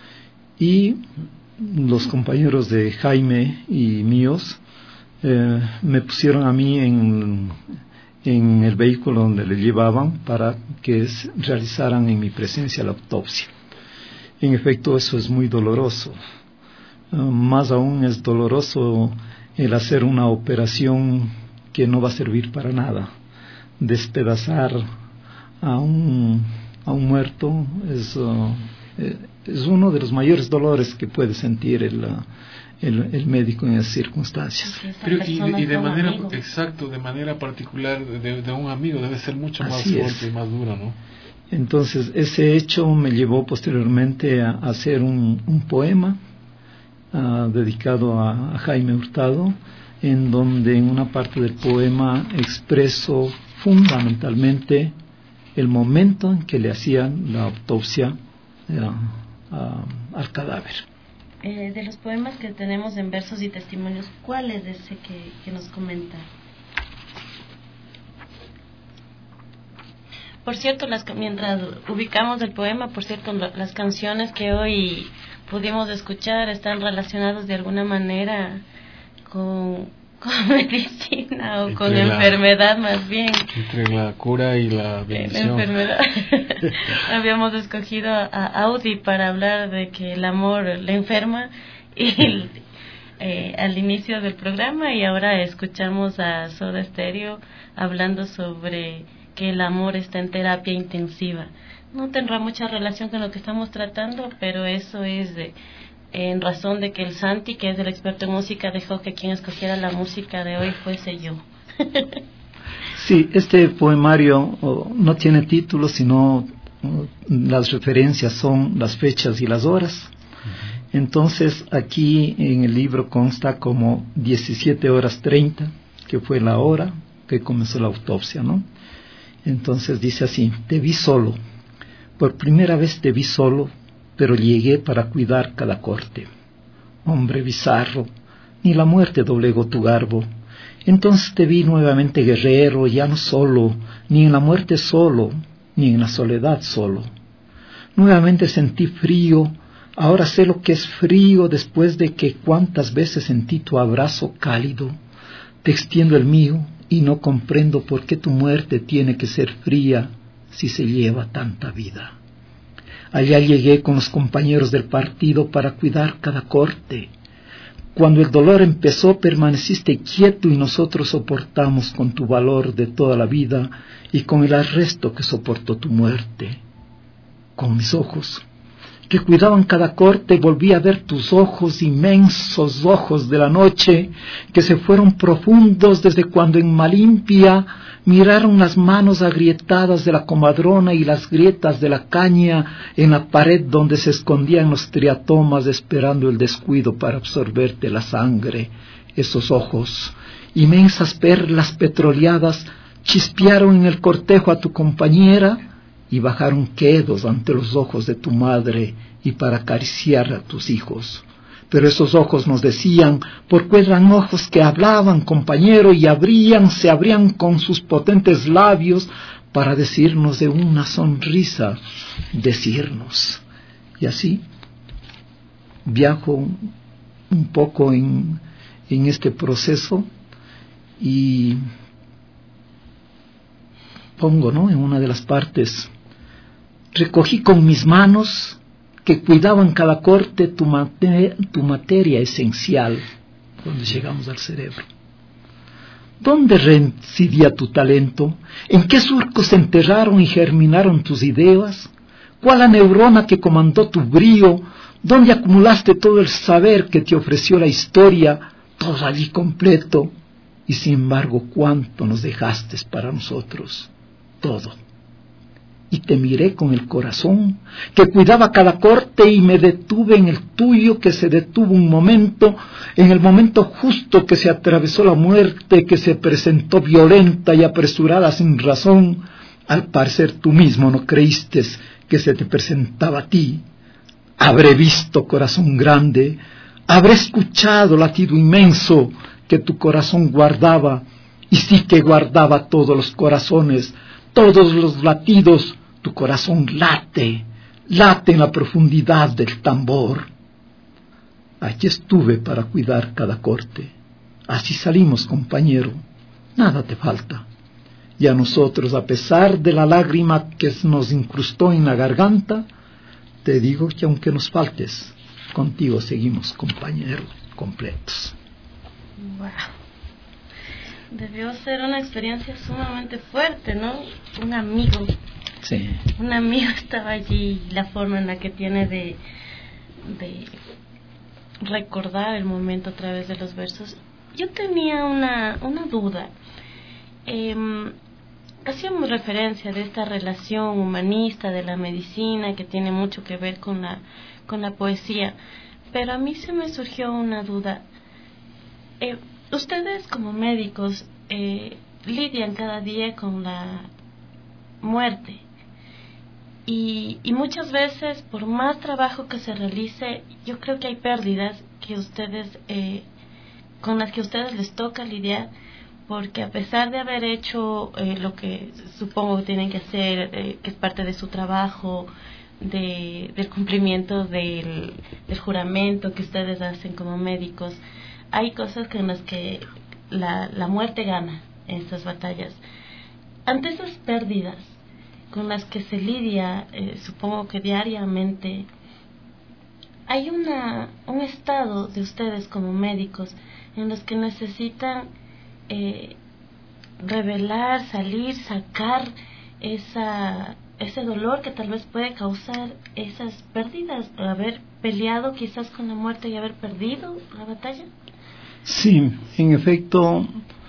y los compañeros de Jaime y míos eh, me pusieron a mí en, en el vehículo donde le llevaban para que realizaran en mi presencia la autopsia. En efecto, eso es muy doloroso. Uh, más aún es doloroso el hacer una operación que no va a servir para nada. Despedazar a un, a un muerto es, uh, es uno de los mayores dolores que puede sentir el, el, el médico en esas circunstancias. Pero y, de, y de manera, exacto, de manera particular de, de un amigo debe ser mucho más fuerte y más duro, ¿no? Entonces, ese hecho me llevó posteriormente a, a hacer un, un poema uh, dedicado a, a Jaime Hurtado, en donde en una parte del poema expreso fundamentalmente el momento en que le hacían la autopsia uh, uh, al cadáver. Eh, de los poemas que tenemos en versos y testimonios, ¿cuál es ese que, que nos comenta? Por cierto, las, mientras ubicamos el poema, por cierto, las canciones que hoy pudimos escuchar están relacionadas de alguna manera con, con medicina o entre con la, enfermedad más bien. Entre la cura y la bendición. La enfermedad. Habíamos escogido a, a Audi para hablar de que el amor le enferma y eh, al inicio del programa, y ahora escuchamos a Soda Stereo hablando sobre que el amor está en terapia intensiva. No tendrá mucha relación con lo que estamos tratando, pero eso es de, en razón de que el Santi, que es el experto en música, dejó que quien escogiera la música de hoy fuese yo. Sí, este poemario oh, no tiene título, sino oh, las referencias son las fechas y las horas. Uh-huh. Entonces, aquí en el libro consta como diecisiete horas treinta, que fue la hora que comenzó la autopsia, ¿no? Entonces dice así: te vi solo, por primera vez te vi solo, pero llegué para cuidar cada corte. Hombre bizarro, ni la muerte doblegó tu garbo. Entonces te vi nuevamente guerrero, ya no solo, ni en la muerte solo, ni en la soledad solo. Nuevamente sentí frío, ahora sé lo que es frío después de que cuántas veces sentí tu abrazo cálido. Te extiendo el mío y no comprendo por qué tu muerte tiene que ser fría si se lleva tanta vida. Allá llegué con los compañeros del partido para cuidar cada corte. Cuando el dolor empezó, permaneciste quieto y nosotros soportamos con tu valor de toda la vida y con el arresto que soportó tu muerte. Con mis ojos, que cuidaban cada corte, volví a ver tus ojos, inmensos ojos de la noche, que se fueron profundos desde cuando en Malimpia miraron las manos agrietadas de la comadrona y las grietas de la caña en la pared donde se escondían los triatomas esperando el descuido para absorberte la sangre. Esos ojos, inmensas perlas petroleadas, chispearon en el cortejo a tu compañera y bajaron quedos ante los ojos de tu madre y para acariciar a tus hijos. Pero esos ojos nos decían, porque eran ojos que hablaban, compañero, y abrían, se abrían con sus potentes labios para decirnos de una sonrisa, decirnos. Y así viajo un poco en, en este proceso y pongo, ¿no?, en una de las partes, recogí con mis manos que cuidaban cada corte tu, mate, tu materia esencial, donde llegamos al cerebro. ¿Dónde residía tu talento? ¿En qué surcos se enterraron y germinaron tus ideas? ¿Cuál la neurona que comandó tu brío? ¿Dónde acumulaste todo el saber que te ofreció la historia? Todo allí completo. Y sin embargo, ¿cuánto nos dejaste para nosotros? Todo. Y te miré con el corazón, que cuidaba cada corte, y me detuve en el tuyo, que se detuvo un momento, en el momento justo que se atravesó la muerte, que se presentó violenta y apresurada sin razón. Al parecer tú mismo no creíste que se te presentaba a ti. Habré visto corazón grande, habré escuchado latido inmenso que tu corazón guardaba, y sí que guardaba todos los corazones, todos los latidos. Tu corazón late, late en la profundidad del tambor. Allí estuve para cuidar cada corte. Así salimos, compañero, nada te falta. Y a nosotros, a pesar de la lágrima que nos incrustó en la garganta, te digo que aunque nos faltes, contigo seguimos, compañero, completos. Wow. Debió ser una experiencia sumamente fuerte, ¿no? Un amigo. Sí. Un amigo estaba allí, la forma en la que tiene de, de recordar el momento a través de los versos. Yo tenía una, una duda. Eh, hacíamos referencia de esta relación humanista de la medicina que tiene mucho que ver con la, con la poesía, pero a mí se me surgió una duda. Eh, ustedes como médicos eh, lidian cada día con la muerte. Y, y muchas veces, por más trabajo que se realice, yo creo que hay pérdidas que ustedes, eh, con las que a ustedes les toca lidiar, porque a pesar de haber hecho eh, lo que supongo que tienen que hacer, eh, que es parte de su trabajo, de, del cumplimiento del, del juramento que ustedes hacen como médicos, hay cosas con las que la, la muerte gana en estas batallas. Ante esas pérdidas con las que se lidia, eh, supongo que diariamente, hay una un estado de ustedes como médicos en los que necesitan eh, revelar, salir, sacar esa ese dolor que tal vez puede causar esas pérdidas, haber peleado quizás con la muerte y haber perdido la batalla. Sí, en efecto,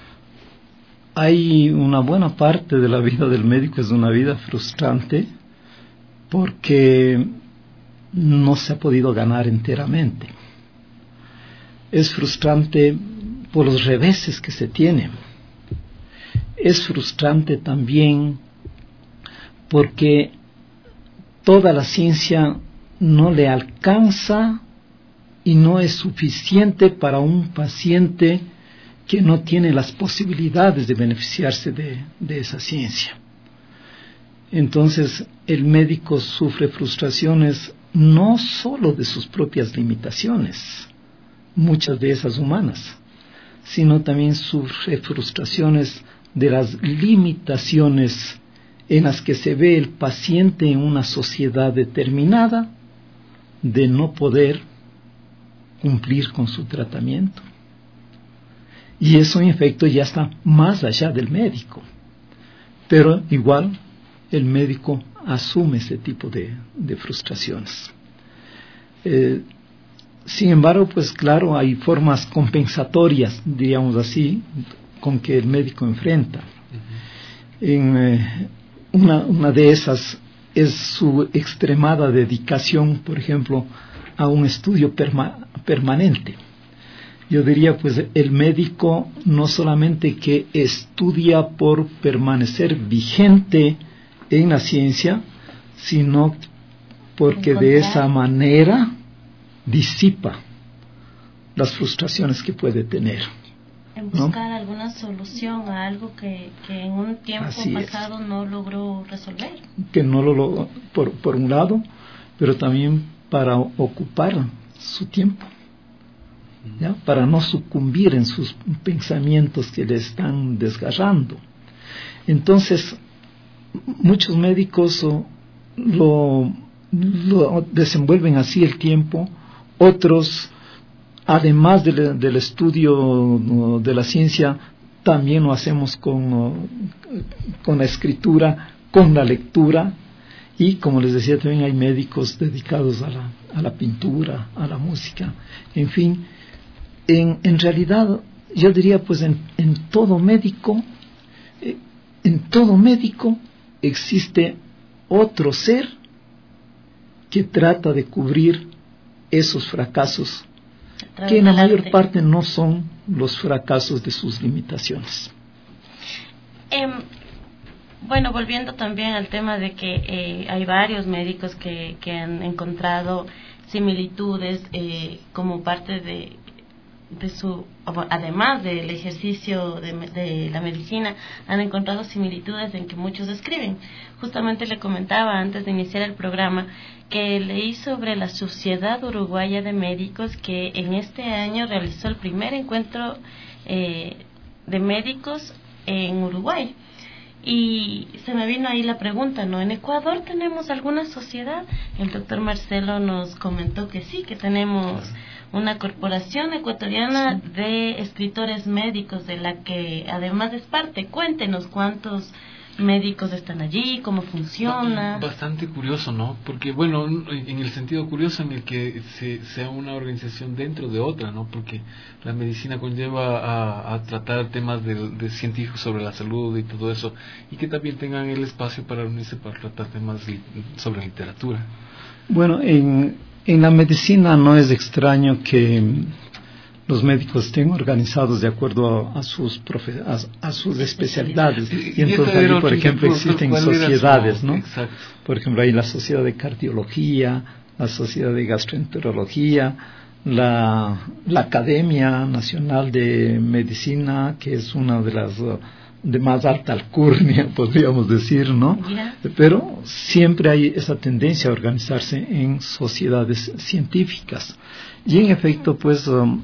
hay una buena parte de la vida del médico es una vida frustrante porque no se ha podido ganar enteramente. Es frustrante por los reveses que se tienen. Es frustrante también porque toda la ciencia no le alcanza y no es suficiente para un paciente que no tiene las posibilidades de beneficiarse de, de esa ciencia. Entonces, el médico sufre frustraciones no solo de sus propias limitaciones, muchas de esas humanas, sino también sufre frustraciones de las limitaciones en las que se ve el paciente en una sociedad determinada, de no poder cumplir con su tratamiento. Y eso en efecto ya está más allá del médico, pero igual el médico asume ese tipo de, de frustraciones. Eh, sin embargo, pues claro, hay formas compensatorias, digamos así, con que el médico enfrenta. Uh-huh. En, eh, una, una de esas es su extremada dedicación, por ejemplo, a un estudio perma- permanente. Yo diría, pues, el médico no solamente que estudia por permanecer vigente en la ciencia, sino porque Encontrar. de esa manera disipa las frustraciones que puede tener. En buscar ¿no? alguna solución a algo que, que en un tiempo Así pasado es. no logró resolver. Que no lo logró, por, por un lado, pero también para ocupar su tiempo, ¿ya? Para no sucumbir en sus pensamientos que le están desgarrando. Entonces, muchos médicos lo, lo desenvuelven así el tiempo, otros, además del, del estudio de la ciencia, también lo hacemos con, con la escritura, con la lectura, y como les decía, también hay médicos dedicados a la, a la pintura, a la música, en fin, en, en realidad yo diría pues en, en todo médico, en todo médico existe otro ser que trata de cubrir esos fracasos que en la mayor parte no son los fracasos de sus limitaciones. Eh, bueno, volviendo también al tema de que eh, hay varios médicos que, que han encontrado similitudes eh, como parte de, de su, además del ejercicio de, de la medicina, han encontrado similitudes en que muchos escriben. Justamente le comentaba antes de iniciar el programa que leí sobre la Sociedad Uruguaya de Médicos, que en este año realizó el primer encuentro eh, de médicos en Uruguay. Y se me vino ahí la pregunta, ¿no? ¿En Ecuador tenemos alguna sociedad? El doctor Marcelo nos comentó que sí, que tenemos una corporación ecuatoriana de escritores médicos, de la que además es parte. Cuéntenos cuántos médicos están allí, cómo funciona. Bastante curioso, ¿no? Porque, bueno, en el sentido curioso en el que se, sea una organización dentro de otra, ¿no? Porque la medicina conlleva a, a tratar temas de, de científicos sobre la salud y todo eso, y que también tengan el espacio para unirse para tratar temas li, sobre literatura. Bueno, en, en la medicina no es extraño que los médicos estén organizados de acuerdo a, a sus profe, a, a sus especialidades, y entonces allí, por ejemplo, existen sociedades, ¿no? Exacto. Por ejemplo, hay la sociedad de cardiología, la sociedad de gastroenterología, la, la Academia Nacional de Medicina, que es una de las de más alta alcurnia, podríamos decir, ¿no? Yeah. Pero siempre hay esa tendencia a organizarse en sociedades científicas. Y en efecto, pues, um,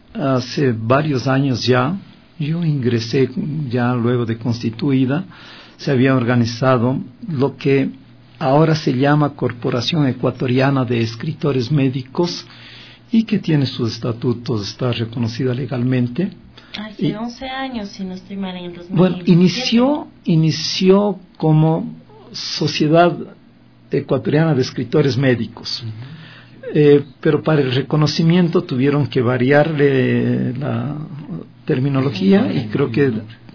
hace varios años ya, yo ingresé ya luego de constituida, se había organizado lo que ahora se llama Corporación Ecuatoriana de Escritores Médicos, y que tiene sus estatutos, está reconocida legalmente. Hace y, once años, si no estoy mal, en el dos mil Bueno, inició, inició como Sociedad Ecuatoriana de Escritores Médicos. Uh-huh. Eh, pero para el reconocimiento tuvieron que variarle la terminología, y creo que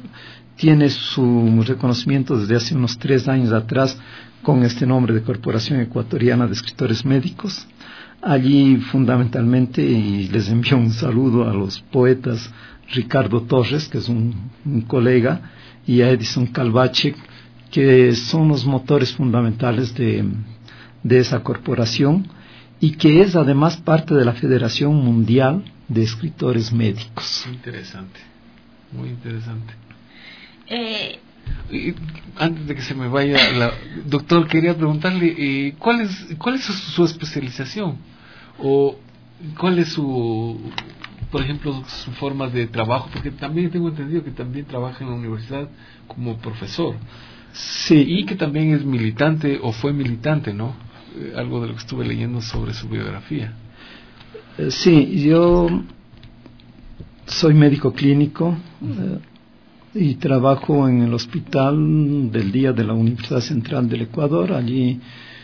tiene su reconocimiento desde hace unos tres años atrás con este nombre de Corporación Ecuatoriana de Escritores Médicos. Allí fundamentalmente, y les envío un saludo a los poetas Ricardo Torres, que es un, un colega, y a Edison Calvache, que son los motores fundamentales de, de esa corporación, y que es además parte de la Federación Mundial de Escritores Médicos. Interesante, muy interesante. Eh, Y antes de que se me vaya, la, doctor, quería preguntarle, eh, ¿cuál es cuál es su, su especialización? ¿O cuál es su, por ejemplo, su forma de trabajo? Porque también tengo entendido que también trabaja en la universidad como profesor. Sí. Y que también es militante, o fue militante, ¿no? Eh, algo de lo que estuve leyendo sobre su biografía. Eh, sí, yo soy médico clínico eh, y trabajo en el Hospital del Día de la Universidad Central del Ecuador. Allí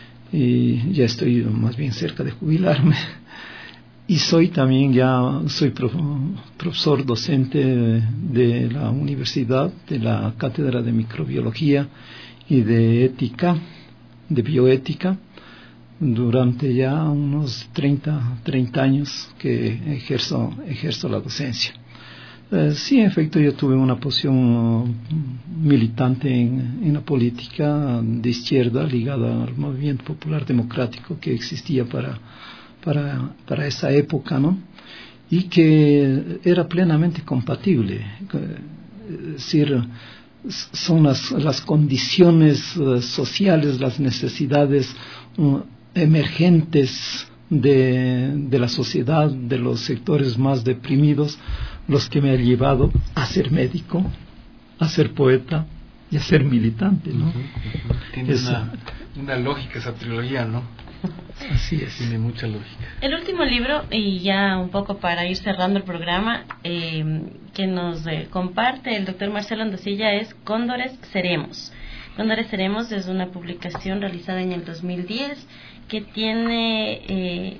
y ya estoy más bien cerca de jubilarme. Y soy también ya, soy prof, profesor docente de, de la universidad, de la Cátedra de Microbiología y de Ética, de Bioética, durante ya unos treinta, treinta años que ejerzo, ejerzo la docencia. Eh, sí, en efecto, yo tuve una posición uh, militante en, en la política de izquierda ligada al movimiento popular democrático que existía para Para, para esa época, ¿no? Y que era plenamente compatible. Es decir, son las, las condiciones uh, sociales, las necesidades uh, emergentes de, de la sociedad, de los sectores más deprimidos, los que me han llevado a ser médico, a ser poeta y a ser militante, ¿no? Uh-huh, uh-huh. Tiene una, una lógica esa trilogía, ¿no? Así es. Tiene mucha lógica. El último libro, y ya un poco para ir cerrando el programa, eh, que nos eh, comparte el doctor Marcelo Andosilla es Cóndores Seremos. Cóndores Seremos es una publicación realizada en el dos mil diez que tiene eh,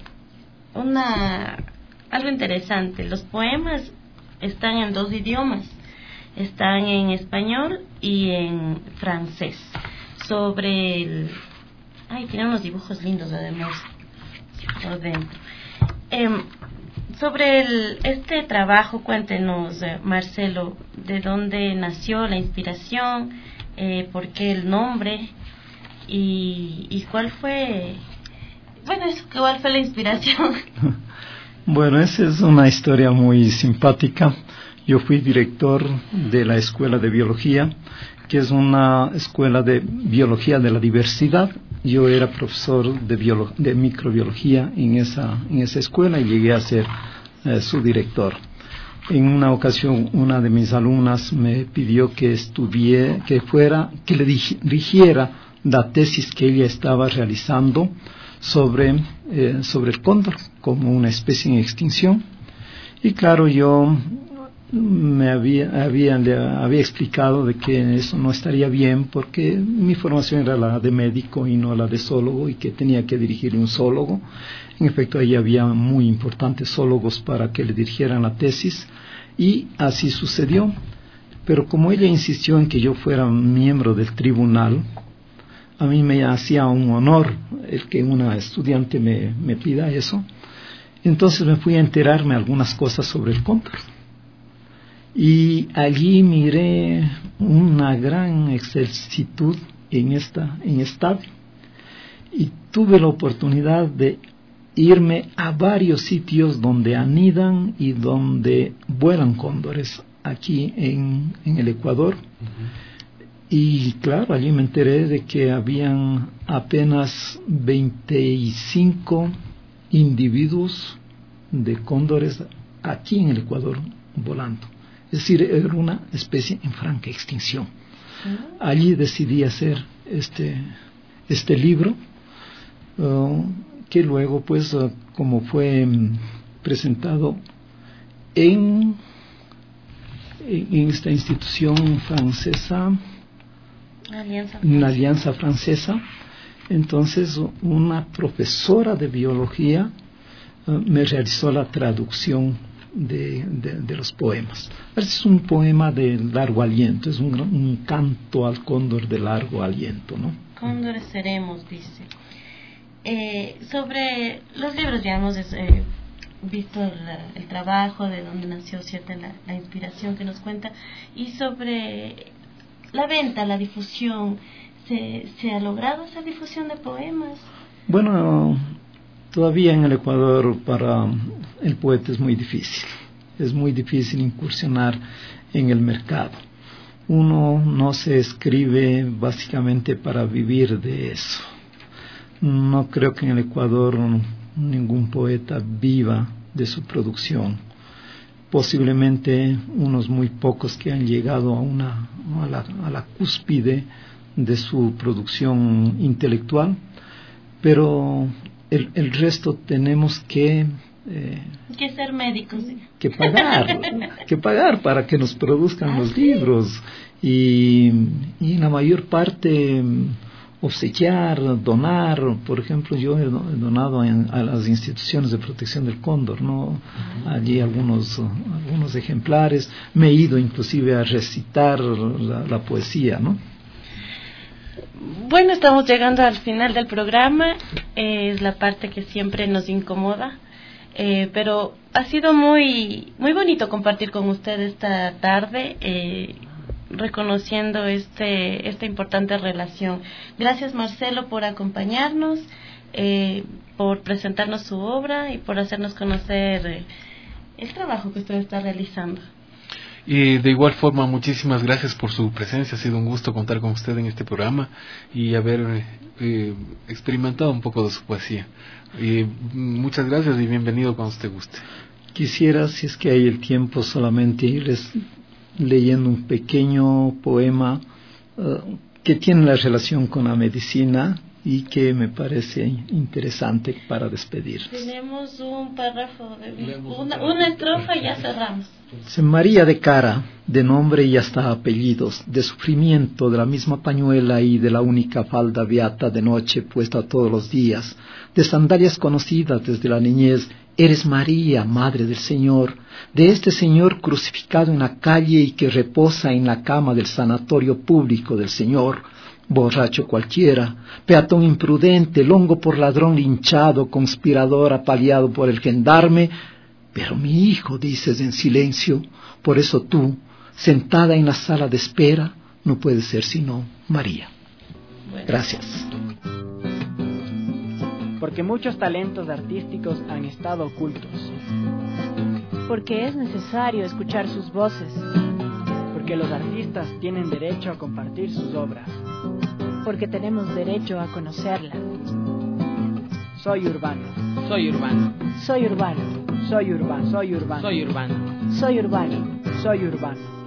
una algo interesante. Los poemas están en dos idiomas, están en español y en francés, sobre el... Ay, tienen unos dibujos lindos además por dentro. Eh, sobre el, este trabajo, cuéntenos, eh, Marcelo, de dónde nació la inspiración, eh, por qué el nombre y, y cuál fue, bueno, eso, cuál fue la inspiración. Bueno, esa es una historia muy simpática. Yo fui director de la Escuela de Biología, que es una escuela de biología de la diversidad. Yo era profesor de, biolo- de microbiología en esa, en esa escuela y llegué a ser eh, su director. En una ocasión, una de mis alumnas me pidió que estudie, que fuera, que le dirigiera la tesis que ella estaba realizando sobre, eh, sobre el cóndor como una especie en extinción. Y claro, yo me había, había, le había explicado de que eso no estaría bien porque mi formación era la de médico y no la de zoólogo y que tenía que dirigirle un zoólogo. En efecto, ahí había muy importantes zoólogos para que le dirigieran la tesis y así sucedió. Pero como ella insistió en que yo fuera miembro del tribunal, a mí me hacía un honor el que una estudiante me, me pida eso. Entonces me fui a enterarme algunas cosas sobre el cóndor. Y allí miré una gran exactitud en esta en esta y tuve la oportunidad de irme a varios sitios donde anidan y donde vuelan cóndores aquí en, en el Ecuador. Uh-huh. Y claro, allí me enteré de que habían apenas veinticinco individuos de cóndores aquí en el Ecuador volando. Es decir, era una especie en franca extinción. Allí decidí hacer este, este libro, uh, que luego, pues, uh, como fue um, presentado en, en esta institución francesa, Alianza en la Alianza Francesa, entonces una profesora de biología uh, me realizó la traducción De, de, de los poemas. Es un poema de largo aliento, es un, un canto al cóndor de largo aliento, ¿no? Cóndores seremos, dice. Eh, sobre los libros, ya hemos eh, visto la, el trabajo, de dónde nació cierta la, la inspiración que nos cuenta, y sobre la venta, la difusión, ¿se, se ha logrado esa difusión de poemas? Bueno, todavía en el Ecuador para el poeta es muy difícil, es muy difícil incursionar en el mercado. uno no se escribe básicamente para vivir de eso. No creo que en el Ecuador ningún poeta viva de su producción. Posiblemente unos muy pocos que han llegado a, una, a, la, a la cúspide de su producción intelectual, pero el, el resto tenemos que... Eh, que ser médicos. ¿Sí? Que pagar, que pagar para que nos produzcan los libros y, y en la mayor parte obsequiar, donar. Por ejemplo, yo he donado en, a las instituciones de protección del cóndor, ¿no? Allí algunos, algunos ejemplares. Me he ido inclusive a recitar la, la poesía, ¿no? Bueno, estamos llegando al final del programa. Eh, es la parte que siempre nos incomoda. Eh, pero ha sido muy muy bonito compartir con usted esta tarde, eh, reconociendo este esta importante relación. Gracias, Marcelo, por acompañarnos, eh, por presentarnos su obra y por hacernos conocer eh, el trabajo que usted está realizando. Y de igual forma, muchísimas gracias por su presencia. Ha sido un gusto contar con usted en este programa y haber eh, experimentado un poco de su poesía. Y muchas gracias y bienvenido cuando usted guste. Quisiera, si es que hay el tiempo, solamente irles leyendo un pequeño poema uh, que tiene la relación con la medicina y que me parece interesante para despedir. Tenemos un párrafo, de una, una estrofa y ya cerramos. Se María de cara, de nombre y hasta apellidos, de sufrimiento, de la misma pañuela y de la única falda beata de noche puesta todos los días, de sandalias conocidas desde la niñez, eres María, Madre del Señor, de este Señor crucificado en la calle y que reposa en la cama del sanatorio público del Señor, borracho cualquiera, peatón imprudente, longo por ladrón linchado, conspirador apaleado por el gendarme. Pero mi hijo, dices en silencio, por eso tú, sentada en la sala de espera, no puedes ser sino María. Gracias. Porque muchos talentos artísticos han estado ocultos. Porque es necesario escuchar sus voces. Porque los artistas tienen derecho a compartir sus obras. Porque tenemos derecho a conocerlas. Soy urbano. Soy urbano. Soy urbano. Soy urbano. Soy urbano. Soy urbano. Soy urbano. Soy urbano.